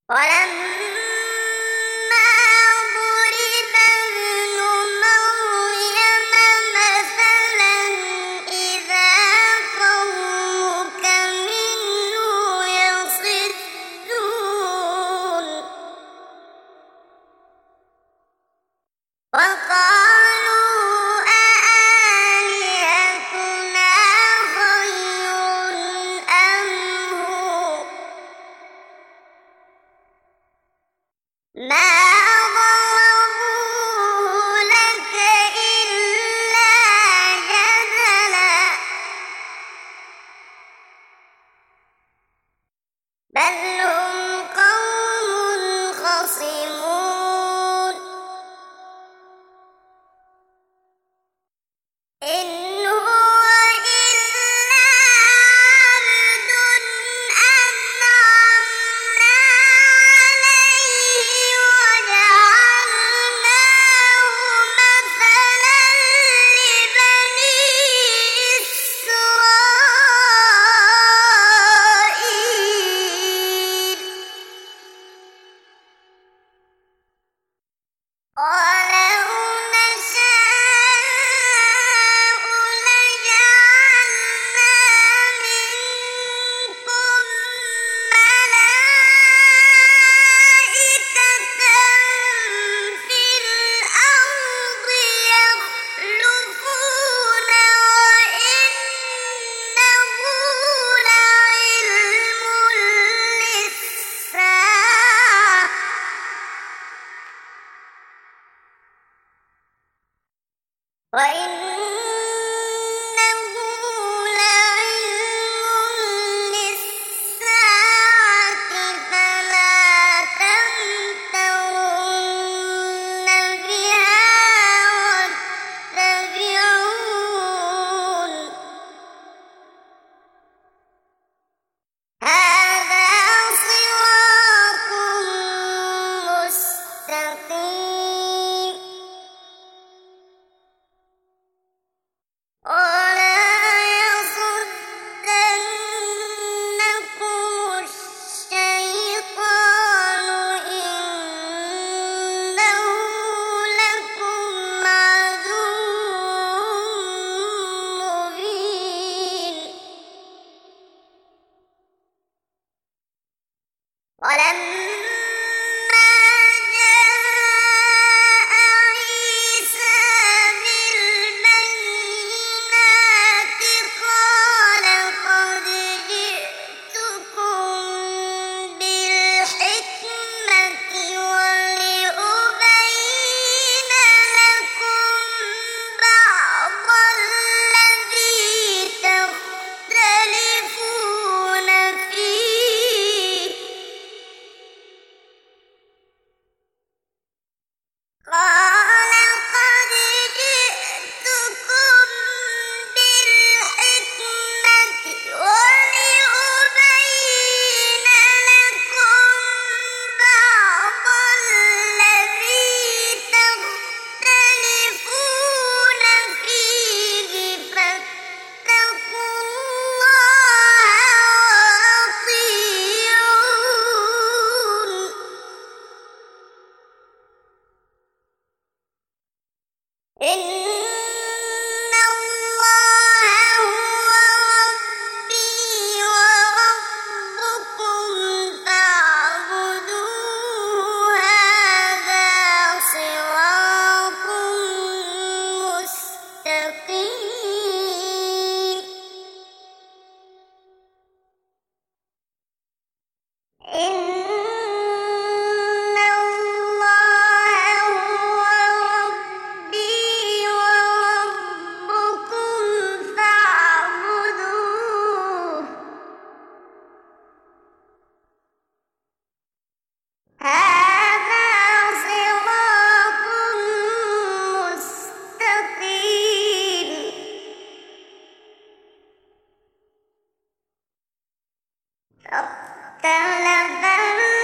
ولما ضرب ابن مريم مثلا إذا قومك منه يصدون وقالوا أآلهتنا خير أم هو ما ضربوه لك إلا جدلا بل هم قوم خصمون إن هو إلا عبد أنعمنا عليه وجعلناه مثلا لبني إسرائيل ولو نشاء لجعلنا منكم ملائكة في الأرض يخلفون وإنه لعلم للساعة وإنه لعلم للساعة فلا تمترن بها واتبعون هذا صراط مستقيم ولا يصدنكم الشيطان إنه لكم عدو مبين ولما جاء عيسى بالبينات قال قد جئتكم بالحكمة ولأبين لكم بعض الذي تختلفون فيه قال قد جئتكم بالحكمة ولأبين لكم بعض الذي تختلفون فيه فاتقوا الله وأطيعون إن الله هو ربي وربكم فاعبدوه هذا صراط مستقيم إن الله هو ربي وربكم فاعبدوه هذا صراط مستقيم فاختلف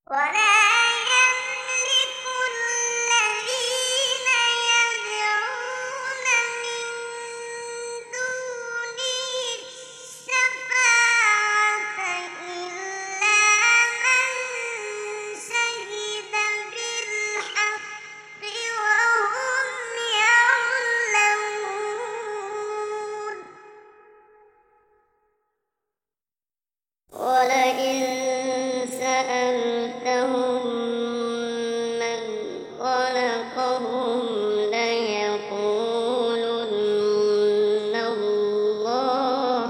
ولا يملك الذين يدعون من دونه الشفاعة إلا من شهد بالحق وهم يعلمون ولئن سألتهم من خلقهم ليقولن الله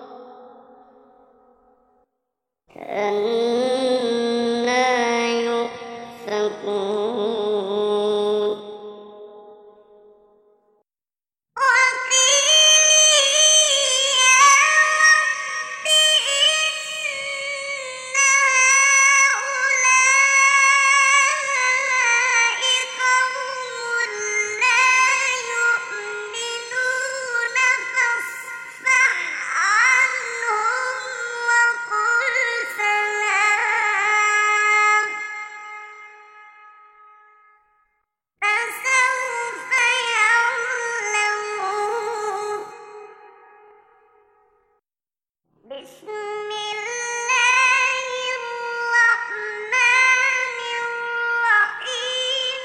فأنى يؤفكون وقيل يا رب إن هؤلاء قوم لا يؤمنون فاصفح عنهم وقل سلام فسوف يعلمون بسم الله الرحمن الرحيم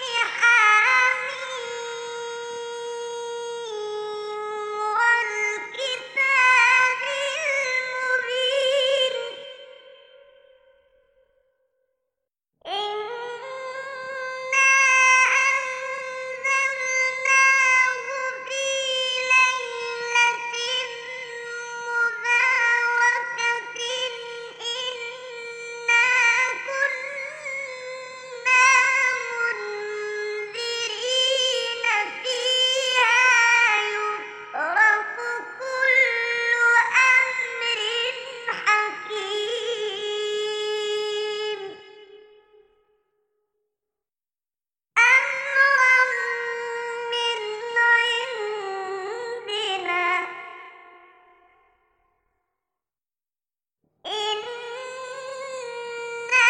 حميم والكتاب المبين إنا أنزلناه في ليلة مباركة إنا كنا منذرين فيها يفرق كل أمر حكيم أمرا من عندنا إنا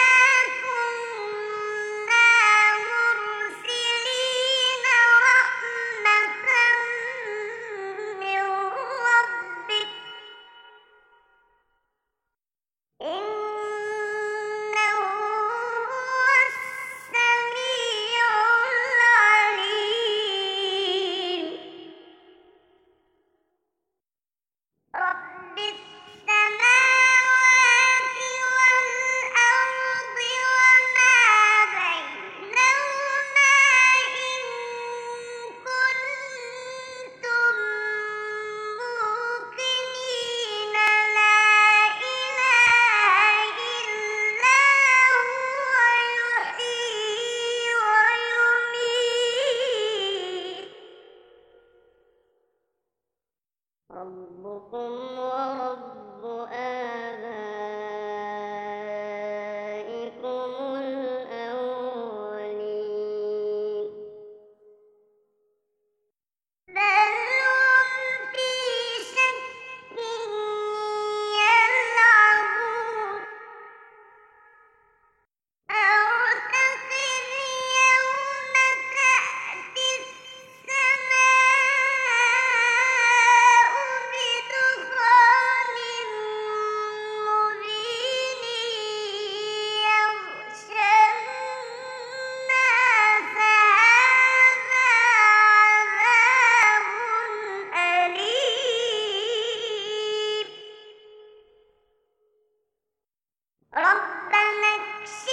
كنا مرسلين رحمة من ربك إنه هو السميع العليم رب السماوات والأرض وما بينهما إن كنتم موقنين لا إله إلا هو يحيي ويميت ربكم ورب آبائكم الأولين بل هم في شك يلعبون أرتقب يوم تأتي السماء بدخان مبين يغشى الناس هذا عذاب أليم ربنا اكشف